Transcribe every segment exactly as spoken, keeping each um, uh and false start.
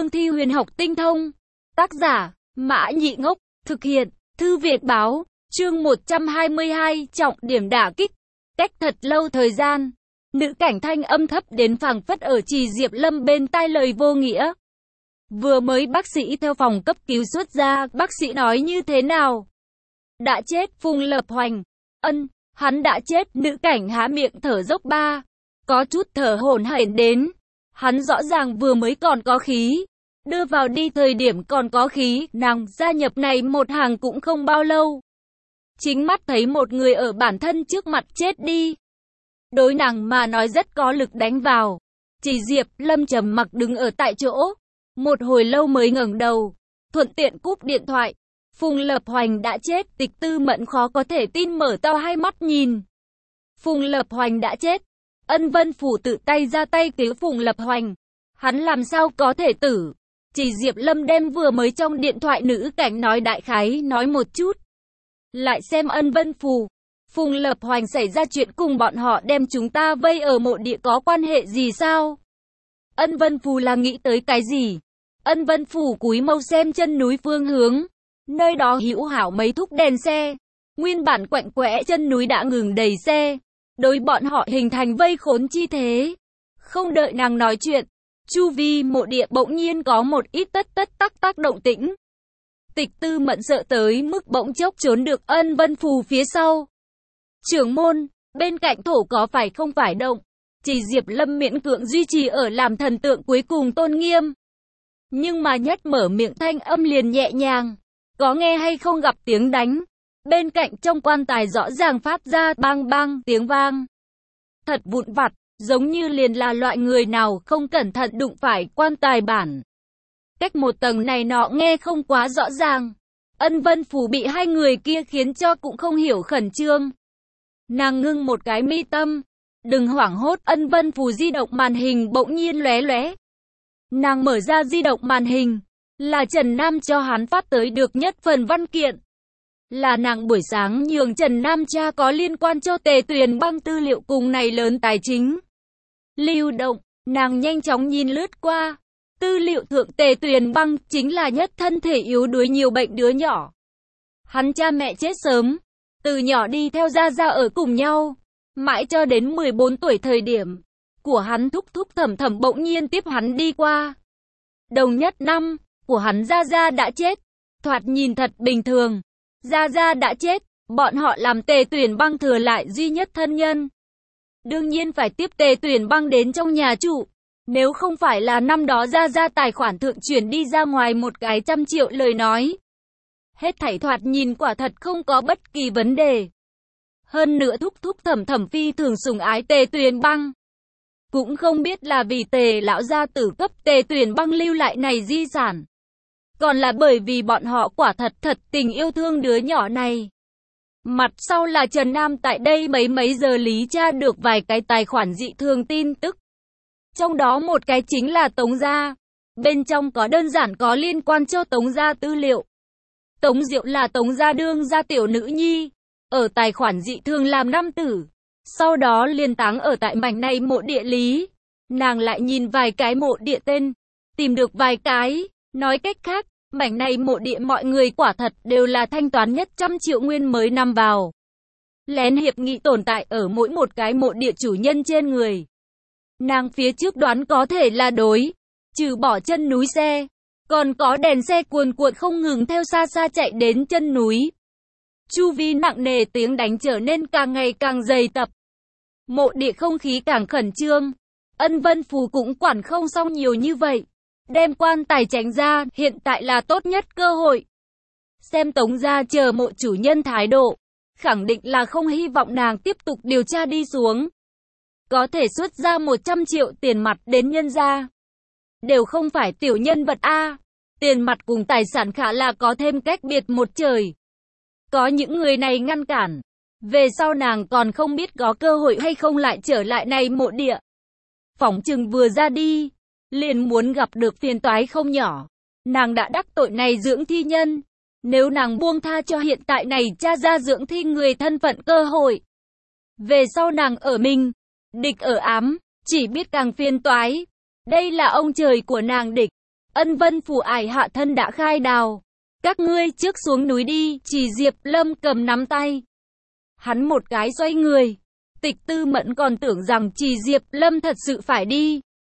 cương thi huyền học tinh thông. Tác giả, Mã Nhị Ngốc, thực hiện, Thư Việt Báo, chương một trăm hai mươi hai, trọng điểm đả kích. Cách thật lâu thời gian, nữ cảnh thanh âm thấp đến phảng phất ở Trì Diệp Lâm bên tai lời vô nghĩa. Vừa mới bác sĩ theo phòng cấp cứu xuất ra, bác sĩ nói như thế nào? Đã chết. Phùng Lập Hoành. Ân, hắn đã chết. Nữ cảnh há miệng thở dốc ba. Có chút thở hổn hển đến. Hắn rõ ràng vừa mới còn có khí. Đưa vào đi thời điểm còn có khí. Nàng gia nhập này một hàng cũng không bao lâu. Chính mắt thấy một người ở bản thân trước mặt chết đi. Đối nàng mà nói rất có lực đánh vào. Trì Diệp Lâm trầm mặc đứng ở tại chỗ. Một hồi lâu mới ngẩng đầu. Thuận tiện cúp điện thoại. Phùng Lập Hoành đã chết. Tịch Tư Mẫn khó có thể tin mở to hai mắt nhìn. Phùng Lập Hoành đã chết. Ân Vân Phủ tự tay ra tay cứu Phùng Lập Hoành. Hắn làm sao có thể tử? Trì Diệp Lâm đem vừa mới trong điện thoại nữ cảnh nói đại khái nói một chút. Lại xem Ân Vân Phủ. Phùng Lập Hoành xảy ra chuyện cùng bọn họ đem chúng ta vây ở mộ địa có quan hệ gì sao? Ân Vân Phủ là nghĩ tới cái gì? Ân Vân Phủ cúi mâu xem chân núi phương hướng. Nơi đó hữu hảo mấy thúc đèn xe. Nguyên bản quạnh quẽ chân núi đã ngừng đầy xe. Đối bọn họ hình thành vây khốn chi thế. Không đợi nàng nói chuyện. Chu vi mộ địa bỗng nhiên có một ít tất tất tắc tắc động tĩnh. Tịch Tư Mẫn sợ tới mức bỗng chốc trốn được Ân Vân Phù phía sau. Trưởng môn, bên cạnh thổ có phải không phải động? Trì Diệp Lâm miễn cưỡng duy trì ở làm thần tượng cuối cùng tôn nghiêm. Nhưng mà nhất mở miệng thanh âm liền nhẹ nhàng. Có nghe hay không gặp tiếng đánh? Bên cạnh trong quan tài rõ ràng phát ra bang bang tiếng vang. Thật vụn vặt, giống như liền là loại người nào không cẩn thận đụng phải quan tài bản. Cách một tầng này nọ nghe không quá rõ ràng. Ân Vân Phủ bị hai người kia khiến cho cũng không hiểu khẩn trương. Nàng ngưng một cái mi tâm. Đừng hoảng hốt. Ân Vân Phủ di động màn hình bỗng nhiên lóe lóe. Nàng mở ra di động màn hình. Là Trần Nam cho hắn phát tới được nhất phần văn kiện. Là nàng buổi sáng nhường Trần Nam tra có liên quan cho Tề Tuyền Băng tư liệu cùng này lớn tài chính. Lưu động, nàng nhanh chóng nhìn lướt qua. Tư liệu thượng Tề Tuyền Băng chính là nhất thân thể yếu đuối nhiều bệnh đứa nhỏ. Hắn cha mẹ chết sớm. Từ nhỏ đi theo Gia Gia ở cùng nhau. Mãi cho đến mười bốn tuổi thời điểm. Của hắn thúc thúc thẩm thẩm bỗng nhiên tiếp hắn đi qua. Đồng nhất năm, của hắn Gia Gia đã chết. Thoạt nhìn thật bình thường. Gia Gia đã chết, bọn họ làm Tề Tuyền Băng thừa lại duy nhất thân nhân. Đương nhiên phải tiếp Tề Tuyền Băng đến trong nhà trụ. Nếu không phải là năm đó Gia Gia tài khoản thượng chuyển đi ra ngoài một cái trăm triệu lời nói. Hết thảy thoạt nhìn quả thật không có bất kỳ vấn đề. Hơn nữa thúc thúc thẩm thẩm phi thường sủng ái Tề Tuyền Băng. Cũng không biết là vì Tề lão gia tử cấp Tề Tuyền Băng lưu lại này di sản. Còn là bởi vì bọn họ quả thật thật tình yêu thương đứa nhỏ này. Mặt sau là Trần Nam tại đây mấy mấy giờ lý tra được vài cái tài khoản dị thường tin tức. Trong đó một cái chính là Tống Gia. Bên trong có đơn giản có liên quan cho Tống Gia tư liệu. Tống Diệu là Tống Gia đương gia tiểu nữ nhi. Ở tài khoản dị thường làm nam tử. Sau đó liên táng ở tại mảnh này mộ địa lý. Nàng lại nhìn vài cái mộ địa tên. Tìm được vài cái. Nói cách khác, mảnh này mộ địa mọi người quả thật đều là thanh toán nhất trăm triệu nguyên mới năm vào. Lén hiệp nghị tồn tại ở mỗi một cái mộ địa chủ nhân trên người. Nàng phía trước đoán có thể là đối. Trừ bỏ chân núi xe. Còn có đèn xe cuồn cuộn không ngừng theo xa xa chạy đến chân núi. Chu vi nặng nề tiếng đánh trở nên càng ngày càng dày tập. Mộ địa không khí càng khẩn trương. Ân Vân Phù cũng quản không xong nhiều như vậy. Đem quan tài tránh ra, hiện tại là tốt nhất cơ hội. Xem Tống Gia chờ mộ chủ nhân thái độ. Khẳng định là không hy vọng nàng tiếp tục điều tra đi xuống. Có thể xuất ra một trăm triệu tiền mặt đến nhân gia. Đều không phải tiểu nhân vật A. Tiền mặt cùng tài sản khả là có thêm cách biệt một trời. Có những người này ngăn cản. Về sau nàng còn không biết có cơ hội hay không lại trở lại này mộ địa. Phỏng chừng vừa ra đi. Liền muốn gặp được phiền toái không nhỏ. Nàng đã đắc tội này dưỡng thi nhân. Nếu nàng buông tha cho hiện tại này cha ra dưỡng thi người thân phận cơ hội. Về sau nàng ở mình. Địch ở ám. Chỉ biết càng phiền toái. Đây là ông trời của nàng địch. Ân Vân Phủ ải hạ thân đã khai đào. Các ngươi trước xuống núi đi, chỉ Diệp Lâm cầm nắm tay. Hắn một cái xoay người. Tịch Tư Mẫn còn tưởng rằng chỉ Diệp Lâm thật sự phải đi.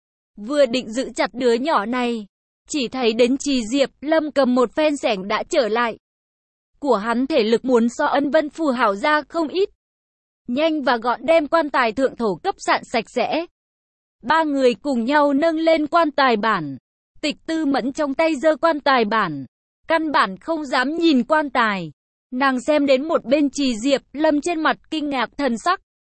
Vừa định giữ chặt đứa nhỏ này, chỉ thấy đến chỉ Diệp Lâm cầm một phen xẻng đã trở lại. Của hắn thể lực muốn so Ân Vân Phủ hảo ra không ít. Nhanh và gọn đem quan tài thượng thổ cấp sạn sạch sẽ. Ba người cùng nhau nâng lên quan tài bản. Tịch Tư Mẫn trong tay giơ quan tài bản. Căn bản không dám nhìn quan tài. Nàng xem đến một bên chỉ Diệp Lâm trên mặt kinh ngạc thần sắc.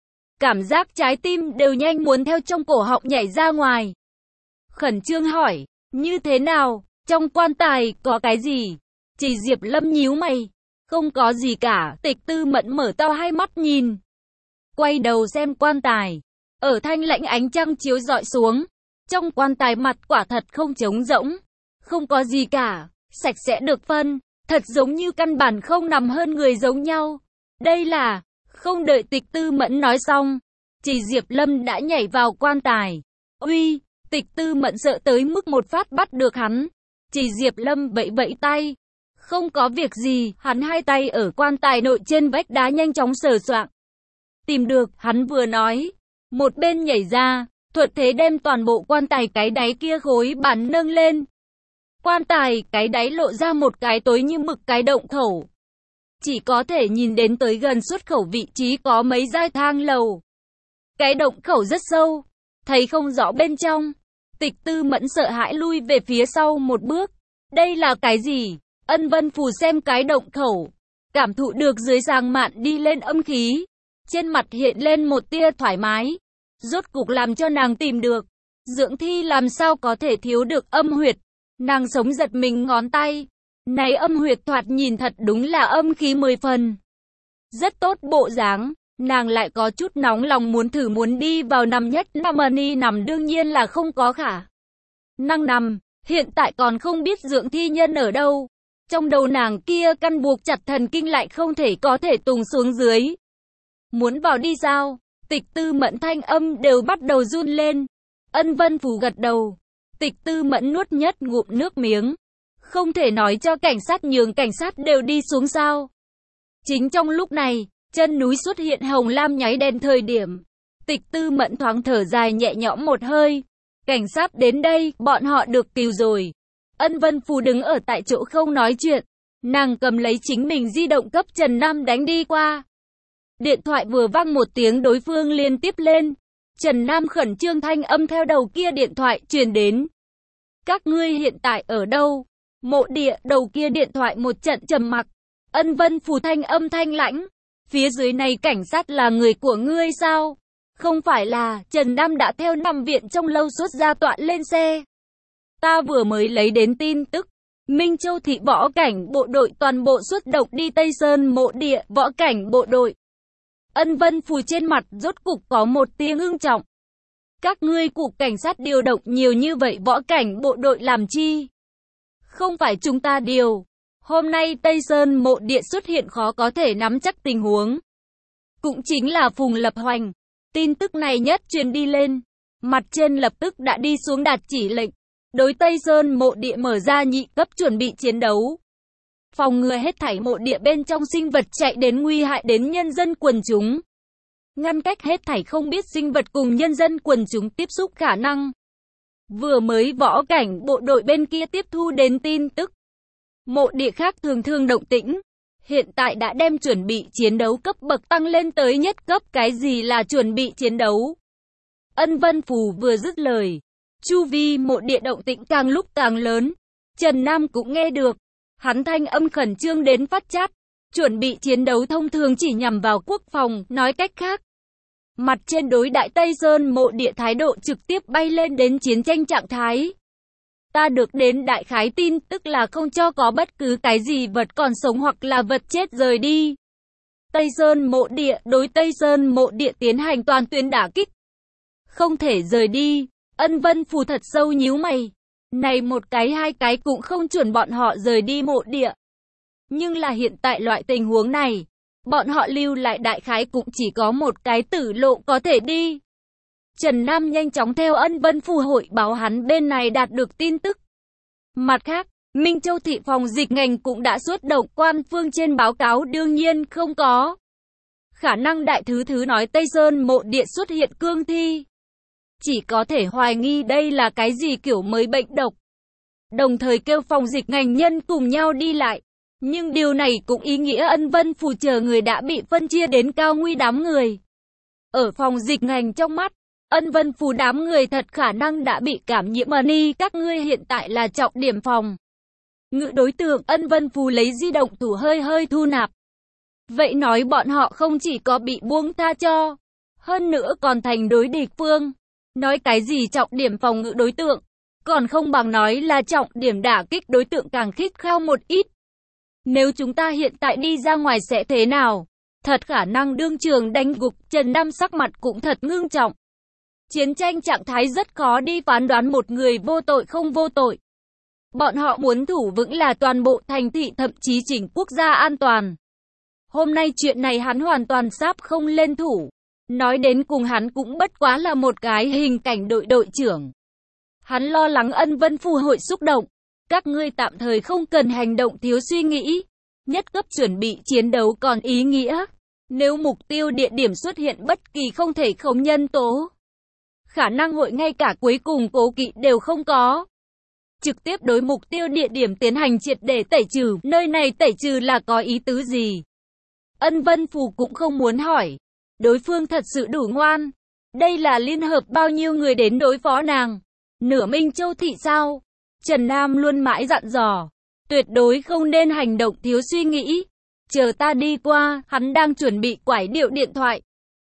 Cảm giác trái tim đều nhanh muốn theo trong cổ họng nhảy ra ngoài. Khẩn trương hỏi, như thế nào, trong quan tài có cái gì? Chỉ Diệp Lâm nhíu mày, không có gì cả. Tịch Tư Mẫn mở to hai mắt nhìn. Quay đầu xem quan tài. Ở thanh lãnh ánh trăng chiếu rọi xuống. Trong quan tài mặt quả thật không trống rỗng. Không có gì cả, sạch sẽ được phân. Thật giống như căn bản không nằm hơn người giống nhau. Đây là... Không đợi Tịch Tư Mẫn nói xong, chỉ Diệp Lâm đã nhảy vào quan tài. Uy, Tịch Tư Mẫn sợ tới mức một phát bắt được hắn. Chỉ Diệp Lâm vẫy vẫy tay. Không có việc gì, hắn hai tay ở quan tài nội trên vách đá nhanh chóng sờ soạng. Tìm được, hắn vừa nói. Một bên nhảy ra, thuận thế đem toàn bộ quan tài cái đáy kia khối bản nâng lên. Quan tài cái đáy lộ ra một cái tối như mực cái động khẩu. Chỉ có thể nhìn đến tới gần xuất khẩu vị trí có mấy giai thang lầu. Cái động khẩu rất sâu, thấy không rõ bên trong. Tịch Tư Mẫn sợ hãi lui về phía sau một bước. Đây là cái gì? Ân Vân Phủ xem cái động khẩu, cảm thụ được dưới giang mạn đi lên âm khí. Trên mặt hiện lên một tia thoải mái. Rốt cục làm cho nàng tìm được. Dưỡng thi làm sao có thể thiếu được âm huyệt. Nàng sống giật mình ngón tay. Này âm huyệt thoạt nhìn thật đúng là âm khí mười phần. Rất tốt bộ dáng, nàng lại có chút nóng lòng muốn thử muốn đi vào nằm nhất nằm ni nằm đương nhiên là không có khả năng nằm, hiện tại còn không biết dưỡng thi nhân ở đâu. Trong đầu nàng kia căn buộc chặt thần kinh lại không thể có thể tùng xuống dưới. Muốn vào đi sao? Tịch Tư Mẫn thanh âm đều bắt đầu run lên. Ân Vân Phủ gật đầu. Tịch Tư Mẫn nuốt nhất ngụm nước miếng. Không thể nói cho cảnh sát nhường cảnh sát đều đi xuống sao. Chính trong lúc này, chân núi xuất hiện hồng lam nháy đen thời điểm. Tịch Tư Mẫn thoáng thở dài nhẹ nhõm một hơi. Cảnh sát đến đây, bọn họ được cứu rồi. Ân Vân Phủ đứng ở tại chỗ không nói chuyện. Nàng cầm lấy chính mình di động cấp Trần Nam đánh đi qua. Điện thoại vừa vang một tiếng đối phương liên tiếp lên. Trần Nam khẩn trương thanh âm theo đầu kia điện thoại truyền đến. Các ngươi hiện tại ở đâu? Mộ Địa, đầu kia điện thoại một trận trầm mặc. Ân Vân Phủ thanh âm thanh lãnh. Phía dưới này cảnh sát là người của ngươi sao? Không phải là, Trần Nam đã theo nằm viện trong lâu xuất ra tọa lên xe. Ta vừa mới lấy đến tin tức. Minh Châu thị võ cảnh bộ đội toàn bộ xuất động đi Tây Sơn Mộ Địa võ cảnh bộ đội. Ân Vân Phủ trên mặt rốt cục có một tia ngưng trọng. Các ngươi cục cảnh sát điều động nhiều như vậy võ cảnh bộ đội làm chi? Không phải chúng ta điều. Hôm nay Tây Sơn Mộ Địa xuất hiện khó có thể nắm chắc tình huống. Cũng chính là Phùng Lập Hoành. Tin tức này nhất truyền đi lên. Mặt trên lập tức đã đi xuống đạt chỉ lệnh. Đối Tây Sơn Mộ Địa mở ra nhị cấp chuẩn bị chiến đấu. Phòng ngừa hết thảy mộ địa bên trong sinh vật chạy đến nguy hại đến nhân dân quần chúng. Ngăn cách hết thảy không biết sinh vật cùng nhân dân quần chúng tiếp xúc khả năng. Vừa mới võ cảnh bộ đội bên kia tiếp thu đến tin tức. Mộ địa khác thường thường động tĩnh. Hiện tại đã đem chuẩn bị chiến đấu cấp bậc tăng lên tới nhất cấp. Cái gì là chuẩn bị chiến đấu? Ân Vân Phủ vừa dứt lời. Chu vi mộ địa động tĩnh càng lúc càng lớn. Trần Nam cũng nghe được. Hắn thanh âm khẩn trương đến phát chát. Chuẩn bị chiến đấu thông thường chỉ nhằm vào quốc phòng, nói cách khác. Mặt trên đối đại Tây Sơn Mộ Địa thái độ trực tiếp bay lên đến chiến tranh trạng thái. Ta được đến đại khái tin tức là không cho có bất cứ cái gì vật còn sống hoặc là vật chết rời đi. Tây Sơn Mộ Địa đối Tây Sơn Mộ Địa tiến hành toàn tuyến đả kích. Không thể rời đi. Ân Vân Phủ thật sâu nhíu mày. Này một cái hai cái cũng không chuẩn bọn họ rời đi mộ địa. Nhưng là hiện tại loại tình huống này, bọn họ lưu lại đại khái cũng chỉ có một cái tử lộ có thể đi. Trần Nam nhanh chóng theo Ân Vân Phủ hội báo hắn bên này đạt được tin tức. Mặt khác, Minh Châu thị phòng dịch ngành cũng đã xuất động quan phương trên báo cáo đương nhiên không có khả năng đại thứ thứ nói Tây Sơn mộ địa xuất hiện cương thi. Chỉ có thể hoài nghi đây là cái gì kiểu mới bệnh độc. Đồng thời kêu phòng dịch ngành nhân cùng nhau đi lại. Nhưng điều này cũng ý nghĩa Ân Vân Phù chờ người đã bị phân chia đến cao nguy đám người. Ở phòng dịch ngành trong mắt, Ân Vân Phù đám người thật khả năng đã bị cảm nhiễm ni các ngươi hiện tại là trọng điểm phòng. Ngự đối tượng Ân Vân Phù lấy di động thủ hơi hơi thu nạp. Vậy nói bọn họ không chỉ có bị buông tha cho, hơn nữa còn thành đối địch phương. Nói cái gì trọng điểm phòng ngự đối tượng, còn không bằng nói là trọng điểm đả kích đối tượng càng khít khao một ít. Nếu chúng ta hiện tại đi ra ngoài sẽ thế nào? Thật khả năng đương trường đánh gục, Trần Nam sắc mặt cũng thật ngưng trọng. Chiến tranh trạng thái rất khó đi phán đoán một người vô tội không vô tội. Bọn họ muốn thủ vững là toàn bộ thành thị thậm chí chỉnh quốc gia an toàn. Hôm nay chuyện này hắn hoàn toàn sáp không lên thủ. Nói đến cùng hắn cũng bất quá là một cái hình cảnh đội đội trưởng. Hắn lo lắng Ân Vân Phù hội xúc động. Các ngươi tạm thời không cần hành động thiếu suy nghĩ. Nhất cấp chuẩn bị chiến đấu còn ý nghĩa. Nếu mục tiêu địa điểm xuất hiện bất kỳ không thể khống nhân tố, khả năng hội ngay cả cuối cùng cố kỵ đều không có. Trực tiếp đối mục tiêu địa điểm tiến hành triệt để tẩy trừ. Nơi này tẩy trừ là có ý tứ gì? Ân Vân Phù cũng không muốn hỏi. Đối phương thật sự đủ ngoan. Đây là liên hợp bao nhiêu người đến đối phó nàng? Nửa Minh Châu thị sao? Trần Nam luôn mãi dặn dò. Tuyệt đối không nên hành động thiếu suy nghĩ. Chờ ta đi qua, hắn đang chuẩn bị quải điệu điện thoại.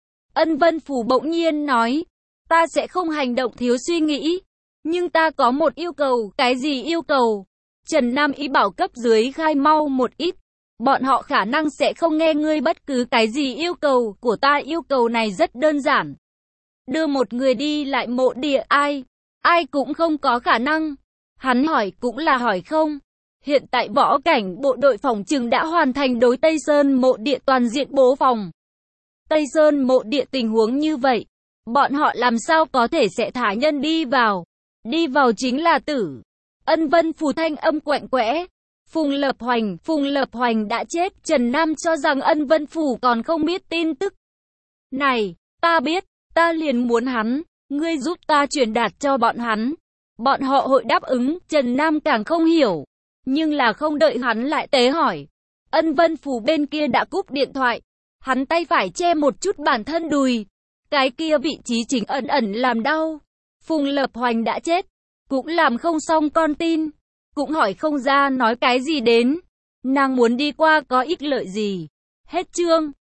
Ân Vân Phù bỗng nhiên nói. Ta sẽ không hành động thiếu suy nghĩ. Nhưng ta có một yêu cầu. Cái gì yêu cầu? Trần Nam ý bảo cấp dưới khai mau một ít. Bọn họ khả năng sẽ không nghe ngươi bất cứ cái gì yêu cầu của ta. Yêu cầu này rất đơn giản. Đưa một người đi lại mộ địa. Ai? Ai cũng không có khả năng. Hắn hỏi cũng là hỏi không. Hiện tại võ cảnh bộ đội phòng trừng đã hoàn thành đối Tây Sơn mộ địa toàn diện bố phòng. Tây Sơn mộ địa tình huống như vậy, bọn họ làm sao có thể sẽ thả nhân đi vào. Đi vào chính là tử. Ân Vân Phù thanh âm quạnh quẽ. Phùng Lập Hoành, Phùng Lập Hoành đã chết. Trần Nam cho rằng Ân Vân Phù còn không biết tin tức này. Ta biết, ta liền muốn hắn. Ngươi giúp ta truyền đạt cho bọn hắn. Bọn họ hội đáp ứng. Trần Nam càng không hiểu. Nhưng là không đợi hắn lại tế hỏi. Ân Vân Phù bên kia đã cúp điện thoại. Hắn tay phải che một chút bản thân đùi. Cái kia vị trí chính ẩn ẩn làm đau. Phùng Lập Hoành đã chết. Cũng làm không xong con tin. Cũng hỏi không ra nói cái gì đến. Nàng muốn đi qua có ích lợi gì. Hết chương.